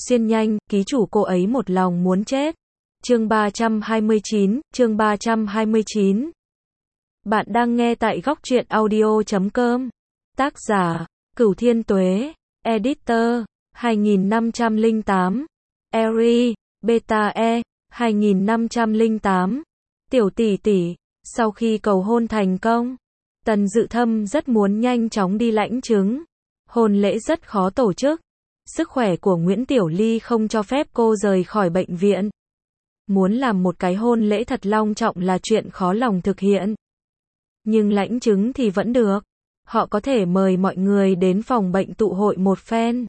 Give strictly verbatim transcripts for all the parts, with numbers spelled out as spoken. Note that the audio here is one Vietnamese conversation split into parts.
Xuyên nhanh, ký chủ cô ấy một lòng muốn chết. Chương ba trăm hai mươi chín, chương ba trăm hai mươi chín. Bạn đang nghe tại góc truyện audio chấm com. Tác giả, Cửu Thiên Tuế. Editor, hai nghìn năm trăm lẻ tám. Eri, Beta E, hai nghìn năm trăm lẻ tám. Tiểu tỷ tỷ, sau khi cầu hôn thành công, Tần Dự Thâm rất muốn nhanh chóng đi lãnh chứng. Hôn lễ rất khó tổ chức. Sức khỏe của Nguyễn Tiểu Ly không cho phép cô rời khỏi bệnh viện. Muốn làm một cái hôn lễ thật long trọng là chuyện khó lòng thực hiện. Nhưng lãnh chứng thì vẫn được. Họ có thể mời mọi người đến phòng bệnh tụ hội một phen.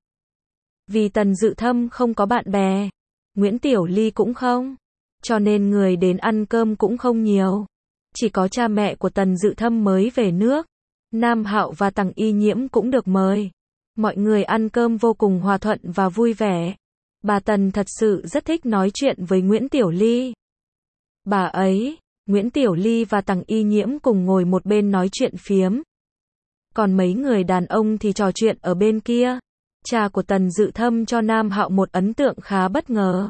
Vì Tần Dự Thâm không có bạn bè, Nguyễn Tiểu Ly cũng không, cho nên người đến ăn cơm cũng không nhiều. Chỉ có cha mẹ của Tần Dự Thâm mới về nước. Nam Hạo và Tằng Y Nhiễm cũng được mời. Mọi người ăn cơm vô cùng hòa thuận và vui vẻ. Bà Tần thật sự rất thích nói chuyện với Nguyễn Tiểu Ly. Bà ấy, Nguyễn Tiểu Ly và Tằng Y Nhiễm cùng ngồi một bên nói chuyện phiếm. Còn mấy người đàn ông thì trò chuyện ở bên kia. Cha của Tần Dự Thâm cho Nam Hạo một ấn tượng khá bất ngờ.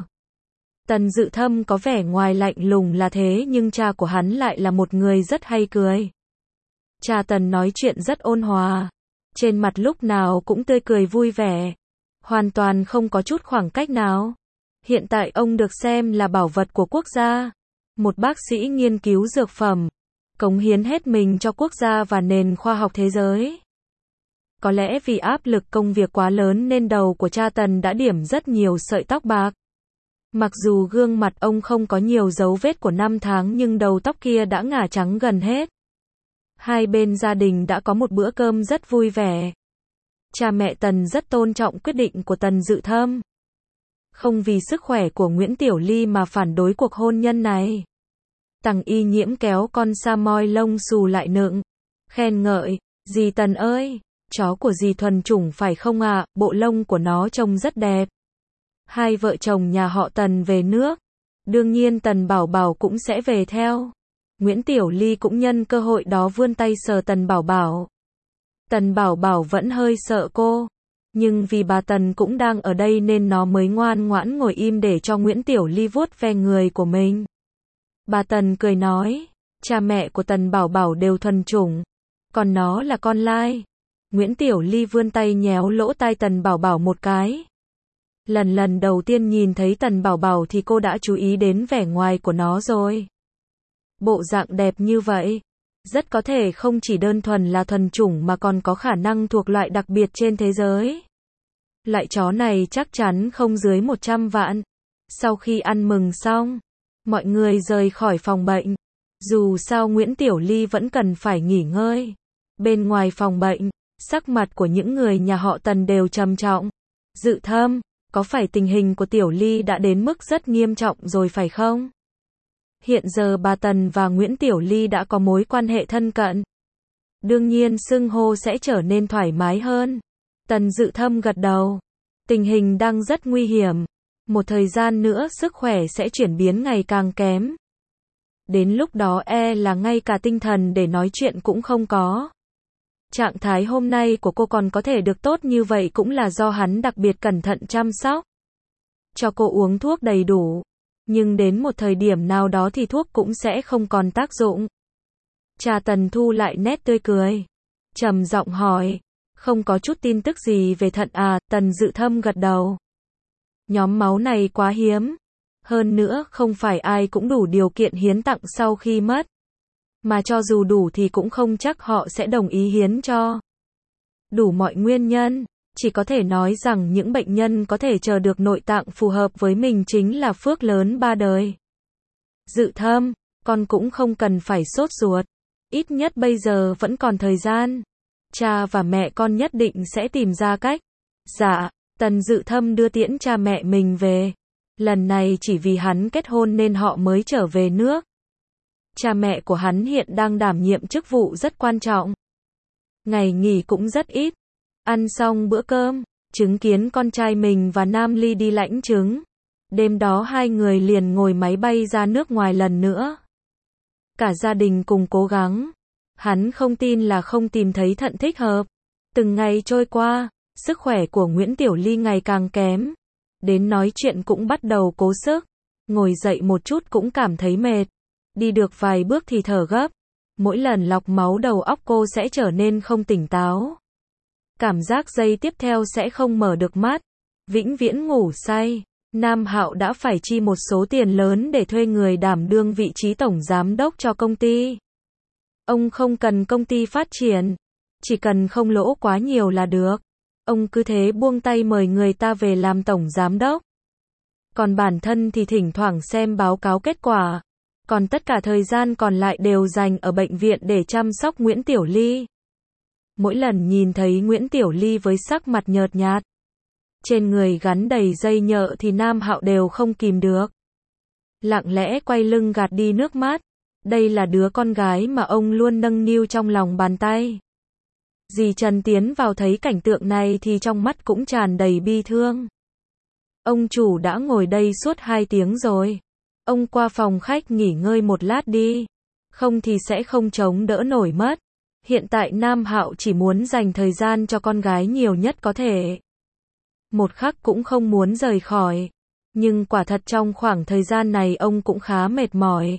Tần Dự Thâm có vẻ ngoài lạnh lùng là thế nhưng cha của hắn lại là một người rất hay cười. Cha Tần nói chuyện rất ôn hòa. Trên mặt lúc nào cũng tươi cười vui vẻ. Hoàn toàn không có chút khoảng cách nào. Hiện tại ông được xem là bảo vật của quốc gia. Một bác sĩ nghiên cứu dược phẩm. Cống hiến hết mình cho quốc gia và nền khoa học thế giới. Có lẽ vì áp lực công việc quá lớn nên đầu của cha Tần đã điểm rất nhiều sợi tóc bạc. Mặc dù gương mặt ông không có nhiều dấu vết của năm tháng nhưng đầu tóc kia đã ngả trắng gần hết. Hai bên gia đình đã có một bữa cơm rất vui vẻ. Cha mẹ Tần rất tôn trọng quyết định của Tần Dự Thâm. Không vì sức khỏe của Nguyễn Tiểu Ly mà phản đối cuộc hôn nhân này. Tằng Y Nhiễm kéo con Samoy lông xù lại nựng. Khen ngợi, dì Tần ơi, chó của dì thuần chủng phải không ạ, à? Bộ lông của nó trông rất đẹp. Hai vợ chồng nhà họ Tần về nước. Đương nhiên Tần Bảo Bảo cũng sẽ về theo. Nguyễn Tiểu Ly cũng nhân cơ hội đó vươn tay sờ Tần Bảo Bảo. Tần Bảo Bảo vẫn hơi sợ cô. Nhưng vì bà Tần cũng đang ở đây nên nó mới ngoan ngoãn ngồi im để cho Nguyễn Tiểu Ly vuốt ve người của mình. Bà Tần cười nói, cha mẹ của Tần Bảo Bảo đều thuần chủng. Còn nó là con lai. Nguyễn Tiểu Ly vươn tay nhéo lỗ tai Tần Bảo Bảo một cái. Lần lần đầu tiên nhìn thấy Tần Bảo Bảo thì cô đã chú ý đến vẻ ngoài của nó rồi. Bộ dạng đẹp như vậy, rất có thể không chỉ đơn thuần là thuần chủng mà còn có khả năng thuộc loại đặc biệt trên thế giới. Loại chó này chắc chắn không dưới một trăm vạn. Sau khi ăn mừng xong, mọi người rời khỏi phòng bệnh. Dù sao Nguyễn Tiểu Ly vẫn cần phải nghỉ ngơi. Bên ngoài phòng bệnh, sắc mặt của những người nhà họ Tần đều trầm trọng. Dự Thâm, có phải tình hình của Tiểu Ly đã đến mức rất nghiêm trọng rồi phải không? Hiện giờ bà Tần và Nguyễn Tiểu Ly đã có mối quan hệ thân cận. Đương nhiên xưng hô sẽ trở nên thoải mái hơn. Tần Dự Thâm gật đầu. Tình hình đang rất nguy hiểm. Một thời gian nữa sức khỏe sẽ chuyển biến ngày càng kém. Đến lúc đó e là ngay cả tinh thần để nói chuyện cũng không có. Trạng thái hôm nay của cô còn có thể được tốt như vậy cũng là do hắn đặc biệt cẩn thận chăm sóc. Cho cô uống thuốc đầy đủ. Nhưng đến một thời điểm nào đó thì thuốc cũng sẽ không còn tác dụng. Cha Tần thu lại nét tươi cười. Trầm giọng hỏi. Không có chút tin tức gì về thận à? Tần Dự Thâm gật đầu. Nhóm máu này quá hiếm. Hơn nữa không phải ai cũng đủ điều kiện hiến tặng sau khi mất. Mà cho dù đủ thì cũng không chắc họ sẽ đồng ý hiến cho. Đủ mọi nguyên nhân. Chỉ có thể nói rằng những bệnh nhân có thể chờ được nội tạng phù hợp với mình chính là phước lớn ba đời. Dự Thâm, con cũng không cần phải sốt ruột. Ít nhất bây giờ vẫn còn thời gian. Cha và mẹ con nhất định sẽ tìm ra cách. Dạ, Tần Dự Thâm đưa tiễn cha mẹ mình về. Lần này chỉ vì hắn kết hôn nên họ mới trở về nước. Cha mẹ của hắn hiện đang đảm nhiệm chức vụ rất quan trọng. Ngày nghỉ cũng rất ít. Ăn xong bữa cơm, chứng kiến con trai mình và Nam Ly đi lãnh chứng. Đêm đó hai người liền ngồi máy bay ra nước ngoài lần nữa. Cả gia đình cùng cố gắng. Hắn không tin là không tìm thấy thận thích hợp. Từng ngày trôi qua, sức khỏe của Nguyễn Tiểu Ly ngày càng kém. đến nói chuyện cũng bắt đầu cố sức, ngồi dậy một chút cũng cảm thấy mệt, đi được vài bước thì thở gấp, mỗi lần lọc máu đầu óc cô sẽ trở nên không tỉnh táo. Cảm giác giây tiếp theo sẽ không mở được mắt, vĩnh viễn ngủ say. Nam Hạo đã phải chi một số tiền lớn để thuê người đảm đương vị trí tổng giám đốc cho công ty. Ông không cần công ty phát triển, chỉ cần không lỗ quá nhiều là được. Ông cứ thế buông tay mời người ta về làm tổng giám đốc. Còn bản thân thì thỉnh thoảng xem báo cáo kết quả. Còn tất cả thời gian còn lại đều dành ở bệnh viện để chăm sóc Nguyễn Tiểu Ly. Mỗi lần nhìn thấy Nguyễn Tiểu Ly với sắc mặt nhợt nhạt, trên người gắn đầy dây nhợ thì Nam Hạo đều không kìm được. Lặng lẽ quay lưng gạt đi nước mắt. Đây là đứa con gái mà ông luôn nâng niu trong lòng bàn tay. Dì Trần tiến vào thấy cảnh tượng này thì trong mắt cũng tràn đầy bi thương. Ông chủ đã ngồi đây suốt hai tiếng rồi. Ông qua phòng khách nghỉ ngơi một lát đi. Không thì sẽ không chống đỡ nổi mất. Hiện tại Nam Hạo chỉ muốn dành thời gian cho con gái nhiều nhất có thể. Một khắc cũng không muốn rời khỏi. Nhưng quả thật trong khoảng thời gian này ông cũng khá mệt mỏi.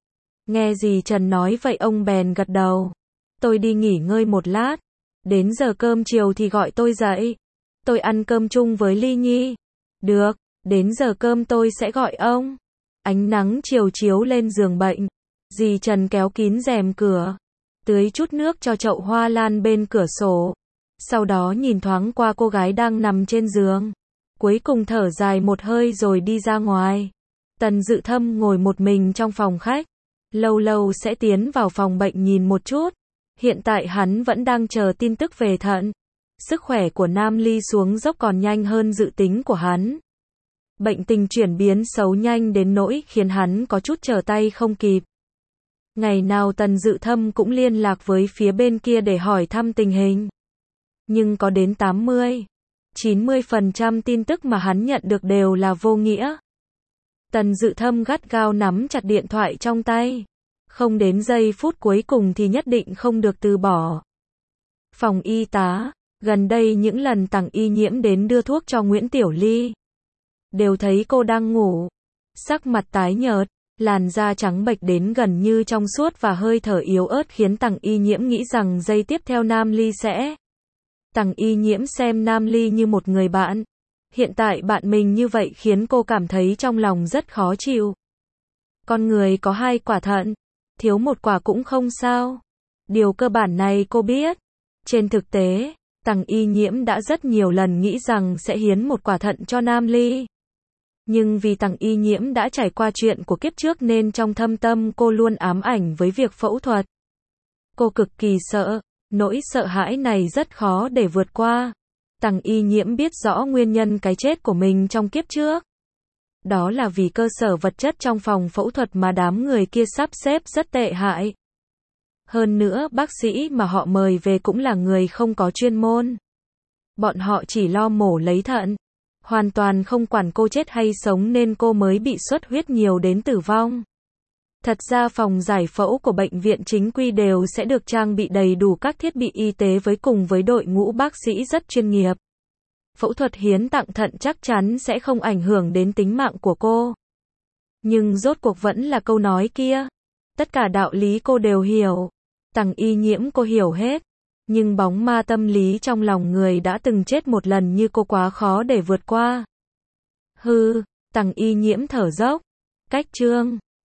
Nghe dì Trần nói vậy ông bèn gật đầu. Tôi đi nghỉ ngơi một lát. Đến giờ cơm chiều thì gọi tôi dậy. Tôi ăn cơm chung với Ly Nhi. Được, đến giờ cơm tôi sẽ gọi ông. Ánh nắng chiều chiếu lên giường bệnh. Dì Trần kéo kín rèm cửa. Tưới chút nước cho chậu hoa lan bên cửa sổ. Sau đó nhìn thoáng qua cô gái đang nằm trên giường. Cuối cùng thở dài một hơi rồi đi ra ngoài. Tần Dự Thâm ngồi một mình trong phòng khách. Lâu lâu sẽ tiến vào phòng bệnh nhìn một chút. Hiện tại hắn vẫn đang chờ tin tức về thận. Sức khỏe của Nam Ly xuống dốc còn nhanh hơn dự tính của hắn. Bệnh tình chuyển biến xấu nhanh đến nỗi khiến hắn có chút trở tay không kịp. Ngày nào Tần Dự Thâm cũng liên lạc với phía bên kia để hỏi thăm tình hình. Nhưng có đến tám mươi, chín mươi phần trăm tin tức mà hắn nhận được đều là vô nghĩa. Tần Dự Thâm gắt gao nắm chặt điện thoại trong tay. Không đến giây phút cuối cùng thì nhất định không được từ bỏ. Phòng y tá, gần đây những lần Tằng Y Nhiễm đến đưa thuốc cho Nguyễn Tiểu Ly, đều thấy cô đang ngủ. Sắc mặt tái nhợt, làn da trắng bệch đến gần như trong suốt và hơi thở yếu ớt khiến Tằng Y Nhiễm nghĩ rằng giây tiếp theo Nam Ly sẽ. Tằng Y Nhiễm xem Nam Ly như một người bạn. Hiện tại bạn mình như vậy khiến cô cảm thấy trong lòng rất khó chịu. Con người có hai quả thận, thiếu một quả cũng không sao. Điều cơ bản này cô biết. Trên thực tế, Tằng Y Nhiễm đã rất nhiều lần nghĩ rằng sẽ hiến một quả thận cho Nam Ly. Nhưng vì Tằng Y Nhiễm đã trải qua chuyện của kiếp trước nên trong thâm tâm cô luôn ám ảnh với việc phẫu thuật. Cô cực kỳ sợ, nỗi sợ hãi này rất khó để vượt qua. Tằng Y Nhiễm biết rõ nguyên nhân cái chết của mình trong kiếp trước. Đó là vì cơ sở vật chất trong phòng phẫu thuật mà đám người kia sắp xếp rất tệ hại. Hơn nữa bác sĩ mà họ mời về cũng là người không có chuyên môn. Bọn họ chỉ lo mổ lấy thận. Hoàn toàn không quản cô chết hay sống nên cô mới bị xuất huyết nhiều đến tử vong. Thật ra phòng giải phẫu của bệnh viện chính quy đều sẽ được trang bị đầy đủ các thiết bị y tế với cùng với đội ngũ bác sĩ rất chuyên nghiệp. Phẫu thuật hiến tặng thận chắc chắn sẽ không ảnh hưởng đến tính mạng của cô. Nhưng rốt cuộc vẫn là câu nói kia. Tất cả đạo lý cô đều hiểu. Tằng Y Nhiễm cô hiểu hết. Nhưng bóng ma tâm lý trong lòng người đã từng chết một lần như cô quá khó để vượt qua. Hừ, Tằng Y Nhiễm thở dốc. Cách chương